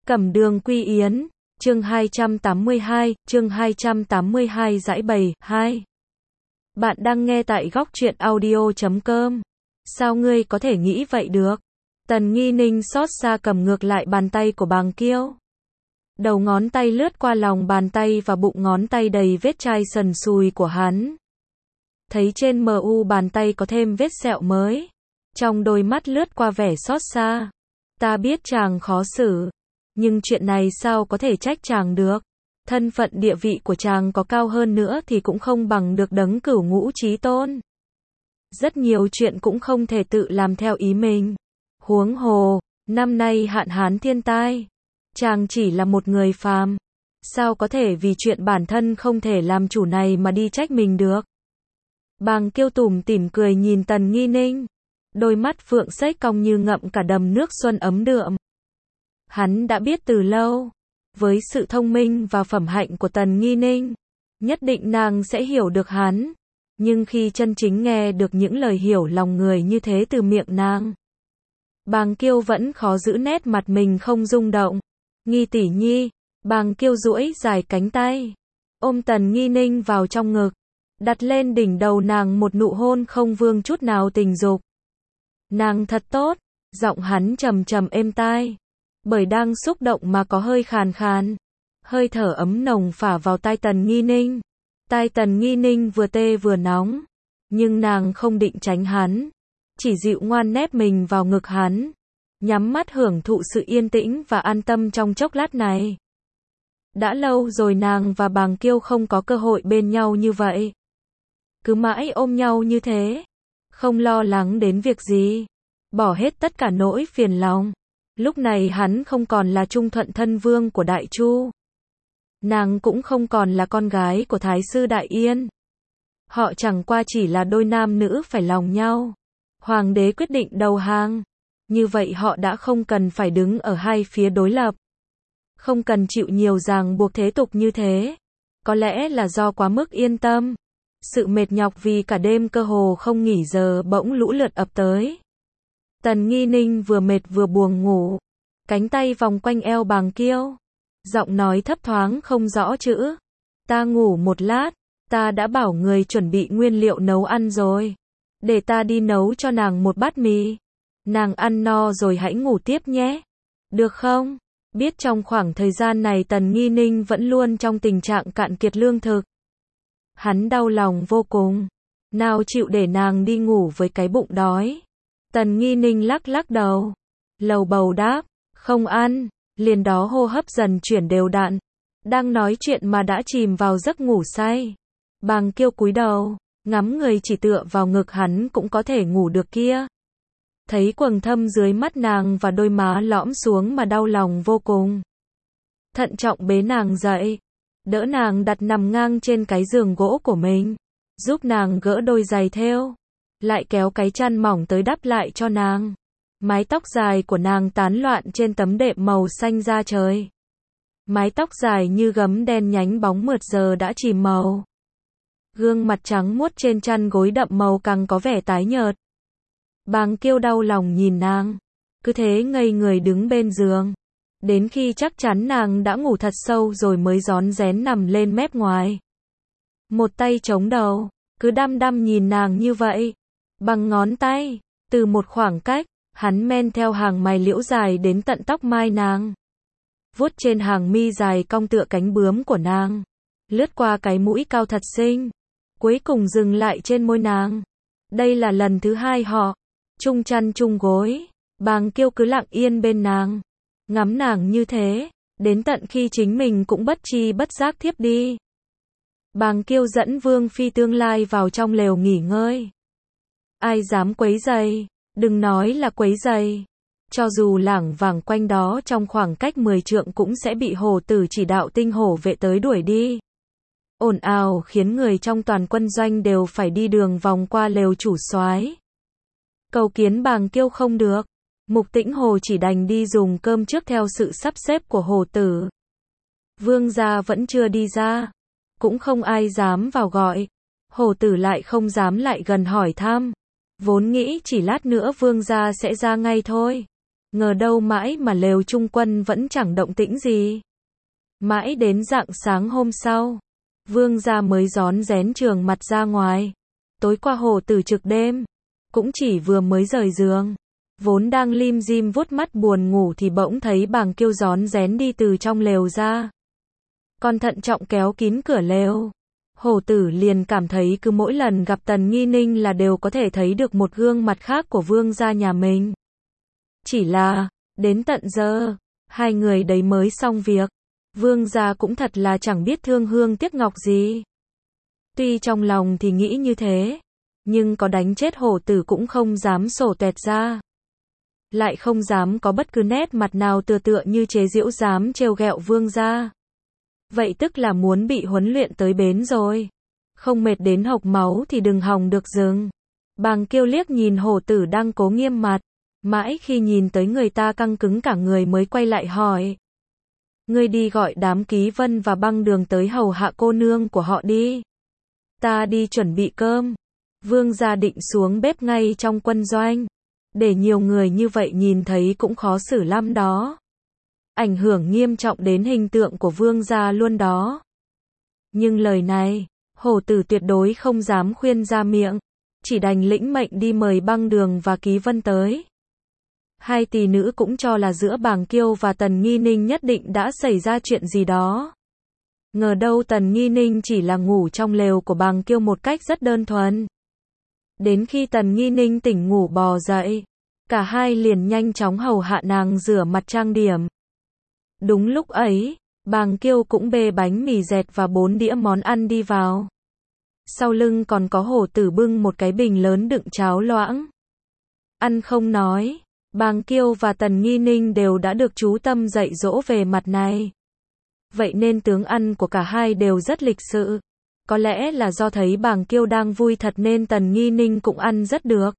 Cẩm Đường Quy Yến, chương 282, giải bày, 2. Bạn đang nghe tại góc truyện audio.com. Sao ngươi có thể nghĩ vậy được? Tần Nghi Ninh xót xa cầm ngược lại bàn tay của Bàng Kiêu. Đầu ngón tay lướt qua lòng bàn tay và bụng ngón tay đầy vết chai sần sùi của hắn. Thấy trên mu bàn tay có thêm vết sẹo mới. Trong đôi mắt lướt qua vẻ xót xa. Ta biết chàng khó xử. Nhưng chuyện này sao có thể trách chàng được? Thân phận địa vị của chàng có cao hơn nữa thì cũng không bằng được đấng Cửu Ngũ Chí Tôn. Rất nhiều chuyện cũng không thể tự làm theo ý mình. Huống hồ, năm nay hạn hán thiên tai. Chàng chỉ là một người phàm. Sao có thể vì chuyện bản thân không thể làm chủ này mà đi trách mình được? Bàng Kiêu tủm tỉm cười nhìn Tần Nghi Ninh. Đôi mắt phượng xếch cong như ngậm cả đầm nước xuân ấm đượm. Hắn đã biết từ lâu, với sự thông minh và phẩm hạnh của Tần Nghi Ninh, nhất định nàng sẽ hiểu được hắn. Nhưng khi chân chính nghe được những lời hiểu lòng người như thế từ miệng nàng, Bàng Kiêu vẫn khó giữ nét mặt mình không rung động. Nghi tỷ nhi, Bàng Kiêu duỗi dài cánh tay, ôm Tần Nghi Ninh vào trong ngực, đặt lên đỉnh đầu nàng một nụ hôn không vương chút nào tình dục. Nàng thật tốt, giọng hắn trầm trầm êm tai. Bởi đang xúc động mà có hơi khàn khàn. Hơi thở ấm nồng phả vào tai Tần Nghi Ninh. Tai Tần Nghi Ninh vừa tê vừa nóng. Nhưng nàng không định tránh hắn. Chỉ dịu ngoan nép mình vào ngực hắn. Nhắm mắt hưởng thụ sự yên tĩnh và an tâm trong chốc lát này. Đã lâu rồi nàng và Bàng Kiêu không có cơ hội bên nhau như vậy. Cứ mãi ôm nhau như thế. Không lo lắng đến việc gì. Bỏ hết tất cả nỗi phiền lòng. Lúc này hắn không còn là Trung Thuận thân vương của Đại Chu. Nàng cũng không còn là con gái của Thái sư Đại Yên. Họ chẳng qua chỉ là đôi nam nữ phải lòng nhau. Hoàng đế quyết định đầu hàng. Như vậy họ đã không cần phải đứng ở hai phía đối lập. Không cần chịu nhiều ràng buộc thế tục như thế. Có lẽ là do quá mức yên tâm. Sự mệt nhọc vì cả đêm cơ hồ không nghỉ giờ bỗng lũ lượt ập tới. Tần Nghi Ninh vừa mệt vừa buồn ngủ. Cánh tay vòng quanh eo Bàng Kiêu. Giọng nói thấp thoáng không rõ chữ. Ta ngủ một lát. Ta đã bảo người chuẩn bị nguyên liệu nấu ăn rồi. Để ta đi nấu cho nàng một bát mì. Nàng ăn no rồi hãy ngủ tiếp nhé. Được không? Biết trong khoảng thời gian này Tần Nghi Ninh vẫn luôn trong tình trạng cạn kiệt lương thực. Hắn đau lòng vô cùng. Nào chịu để nàng đi ngủ với cái bụng đói. Tần Nghi Ninh lắc lắc đầu. Lầu bầu đáp. Không ăn. Liền đó hô hấp dần chuyển đều đặn. Đang nói chuyện mà đã chìm vào giấc ngủ say. Bàng Kiêu cúi đầu. Ngắm người chỉ tựa vào ngực hắn cũng có thể ngủ được kia. Thấy quầng thâm dưới mắt nàng và đôi má lõm xuống mà đau lòng vô cùng. Thận trọng bế nàng dậy. Đỡ nàng đặt nằm ngang trên cái giường gỗ của mình. Giúp nàng gỡ đôi giày thêu. Lại kéo cái chăn mỏng tới đắp lại cho nàng. Mái tóc dài của nàng tán loạn trên tấm đệm màu xanh da trời. Mái tóc dài như gấm đen nhánh bóng mượt giờ đã chìm màu. Gương mặt trắng muốt trên chăn gối đậm màu càng có vẻ tái nhợt. Bàng Kiêu đau lòng nhìn nàng. Cứ thế ngây người đứng bên giường. Đến khi chắc chắn nàng đã ngủ thật sâu rồi mới rón rén nằm lên mép ngoài. Một tay chống đầu. Cứ đăm đăm nhìn nàng như vậy. Bằng ngón tay. Từ một khoảng cách. Hắn men theo hàng mày liễu dài đến tận tóc mai nàng. Vuốt trên hàng mi dài cong tựa cánh bướm của nàng. Lướt qua cái mũi cao thật xinh. Cuối cùng dừng lại trên môi nàng. Đây là lần thứ hai họ chung chăn chung gối. Bàng Kiêu cứ lặng yên bên nàng. Ngắm nàng như thế. Đến tận khi chính mình cũng bất tri bất giác thiếp đi. Bàng Kiêu dẫn Vương Phi tương lai vào trong lều nghỉ ngơi. Ai dám quấy rầy? Đừng nói là quấy rầy. Cho dù lảng vảng quanh đó trong khoảng cách 10 trượng cũng sẽ bị hổ tử chỉ đạo tinh hổ vệ tới đuổi đi. Ồn ào khiến người trong toàn quân doanh đều phải đi đường vòng qua lều chủ soái. Cầu kiến Bàng Kiêu không được. Mục Tĩnh Hồ chỉ đành đi dùng cơm trước theo sự sắp xếp của hổ tử. Vương gia vẫn chưa đi ra. Cũng không ai dám vào gọi. Hổ tử lại không dám lại gần hỏi thăm. Vốn nghĩ chỉ lát nữa vương gia sẽ ra ngay thôi. Ngờ đâu mãi mà lều trung quân vẫn chẳng động tĩnh gì. Mãi đến rạng sáng hôm sau, Vương gia mới rón rén trường mặt ra ngoài. Tối qua Hổ Tử trực đêm, cũng chỉ vừa mới rời giường, vốn đang lim dim vuốt mắt buồn ngủ thì bỗng thấy Bàng Kiêu rón rén đi từ trong lều ra. Còn thận trọng kéo kín cửa lều. Hổ Tử liền cảm thấy cứ mỗi lần gặp Tần Nghi Ninh là đều có thể thấy được một gương mặt khác của vương gia nhà mình. Chỉ là, đến tận giờ, hai người đấy mới xong việc. Vương gia cũng thật là chẳng biết thương hương tiếc ngọc gì. Tuy trong lòng thì nghĩ như thế, nhưng có đánh chết Hổ Tử cũng không dám sổ tuẹt ra. Lại không dám có bất cứ nét mặt nào tựa như chế giễu dám trêu ghẹo vương gia. Vậy tức là muốn bị huấn luyện tới bến rồi. Không mệt đến hộc máu thì đừng hòng được dừng. Bàng Kiêu liếc nhìn Hổ Tử đang cố nghiêm mặt. Mãi khi nhìn tới người ta căng cứng cả người mới quay lại hỏi. Ngươi đi gọi đám Ký Vân và Băng Đường tới hầu hạ cô nương của họ đi. Ta đi chuẩn bị cơm. Vương gia định xuống bếp ngay trong quân doanh. Để nhiều người như vậy nhìn thấy cũng khó xử lắm đó. Ảnh hưởng nghiêm trọng đến hình tượng của vương gia luôn đó. Nhưng lời này, Hổ Tử tuyệt đối không dám khuyên ra miệng. Chỉ đành lĩnh mệnh đi mời Băng Đường và Ký Vân tới. Hai tỷ nữ cũng cho là giữa Bàng Kiêu và Tần Nghi Ninh nhất định đã xảy ra chuyện gì đó. Ngờ đâu Tần Nghi Ninh chỉ là ngủ trong lều của Bàng Kiêu một cách rất đơn thuần. Đến khi Tần Nghi Ninh tỉnh ngủ bò dậy, cả hai liền nhanh chóng hầu hạ nàng rửa mặt trang điểm. Đúng lúc ấy, Bàng Kiêu cũng bê bánh mì dẹt và 4 đĩa món ăn đi vào. Sau lưng còn có Hổ Tử bưng một cái bình lớn đựng cháo loãng. Ăn không nói, Bàng Kiêu và Tần Nghi Ninh đều đã được chú tâm dạy dỗ về mặt này. Vậy nên tướng ăn của cả hai đều rất lịch sự. Có lẽ là do thấy Bàng Kiêu đang vui thật nên Tần Nghi Ninh cũng ăn rất được.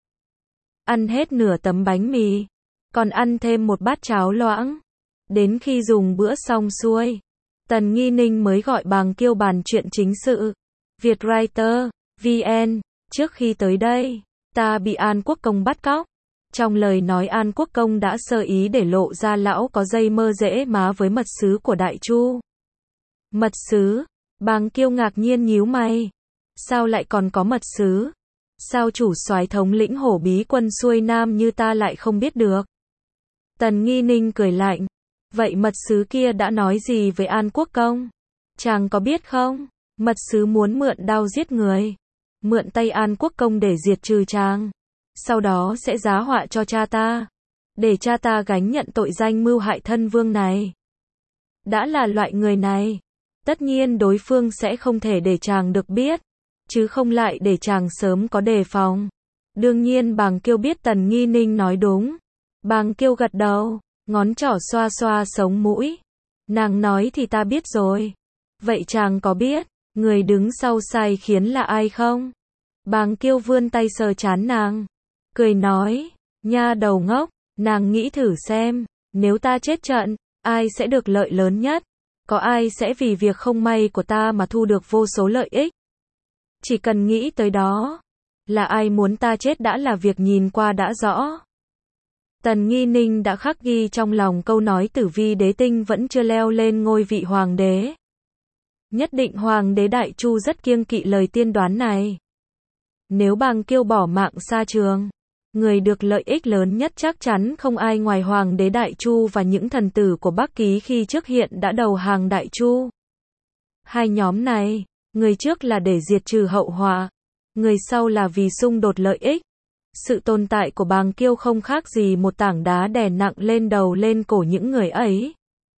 Ăn hết nửa tấm bánh mì, còn ăn thêm một bát cháo loãng. Đến khi dùng bữa xong xuôi, Tần Nghi Ninh mới gọi Bàng Kiêu bàn chuyện chính sự. Vietwriter, VN, trước khi tới đây, ta bị An Quốc Công bắt cóc. Trong lời nói An Quốc Công đã sơ ý để lộ ra lão có dây mơ rễ má với mật sứ của Đại Chu. Mật sứ? Bàng Kiêu ngạc nhiên nhíu mày. Sao lại còn có mật sứ? Sao chủ soái thống lĩnh Hổ Bí quân xuôi nam như ta lại không biết được? Tần Nghi Ninh cười lạnh. Vậy mật sứ kia đã nói gì với An Quốc Công? Chàng có biết không? Mật sứ muốn mượn đao giết người. Mượn tay An Quốc Công để diệt trừ chàng. Sau đó sẽ giá họa cho cha ta. Để cha ta gánh nhận tội danh mưu hại thân vương này. Đã là loại người này, tất nhiên đối phương sẽ không thể để chàng được biết. Chứ không lại để chàng sớm có đề phòng. Đương nhiên Bàng Kiêu biết Tần Nghi Ninh nói đúng. Bàng Kiêu gật đầu, ngón trỏ xoa xoa sống mũi. Nàng nói thì ta biết rồi. Vậy chàng có biết, người đứng sau sai khiến là ai không? Bàng Kiêu vươn tay sờ trán nàng. Cười nói, nha đầu ngốc, nàng nghĩ thử xem, nếu ta chết trận, ai sẽ được lợi lớn nhất? Có ai sẽ vì việc không may của ta mà thu được vô số lợi ích? Chỉ cần nghĩ tới đó, là ai muốn ta chết đã là việc nhìn qua đã rõ. Tần Nghi Ninh đã khắc ghi trong lòng câu nói Tử Vi Đế Tinh vẫn chưa leo lên ngôi vị hoàng đế. Nhất định hoàng đế Đại Chu rất kiêng kỵ lời tiên đoán này. Nếu Bàng Kiêu bỏ mạng xa trường, người được lợi ích lớn nhất chắc chắn không ai ngoài hoàng đế Đại Chu và những thần tử của Bắc Ký khi trước hiện đã đầu hàng Đại Chu. Hai nhóm này, người trước là để diệt trừ hậu họa, người sau là vì xung đột lợi ích. Sự tồn tại của Bàng Kiêu không khác gì một tảng đá đè nặng lên đầu lên cổ những người ấy.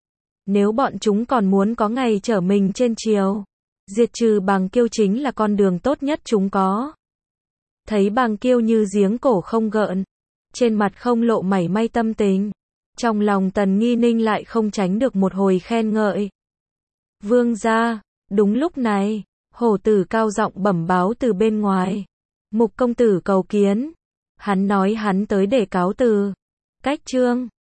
Nếu bọn chúng còn muốn có ngày trở mình trên triều, diệt trừ Bàng Kiêu chính là con đường tốt nhất chúng có. Thấy Bàng Kiêu như giếng cổ không gợn, trên mặt không lộ mảy may tâm tình, trong lòng Tần Nghi Ninh lại không tránh được một hồi khen ngợi. Vương gia, đúng lúc này, Hổ Tử cao giọng bẩm báo từ bên ngoài. Mục công tử cầu kiến. Hắn nói hắn tới để cáo từ. Cách chương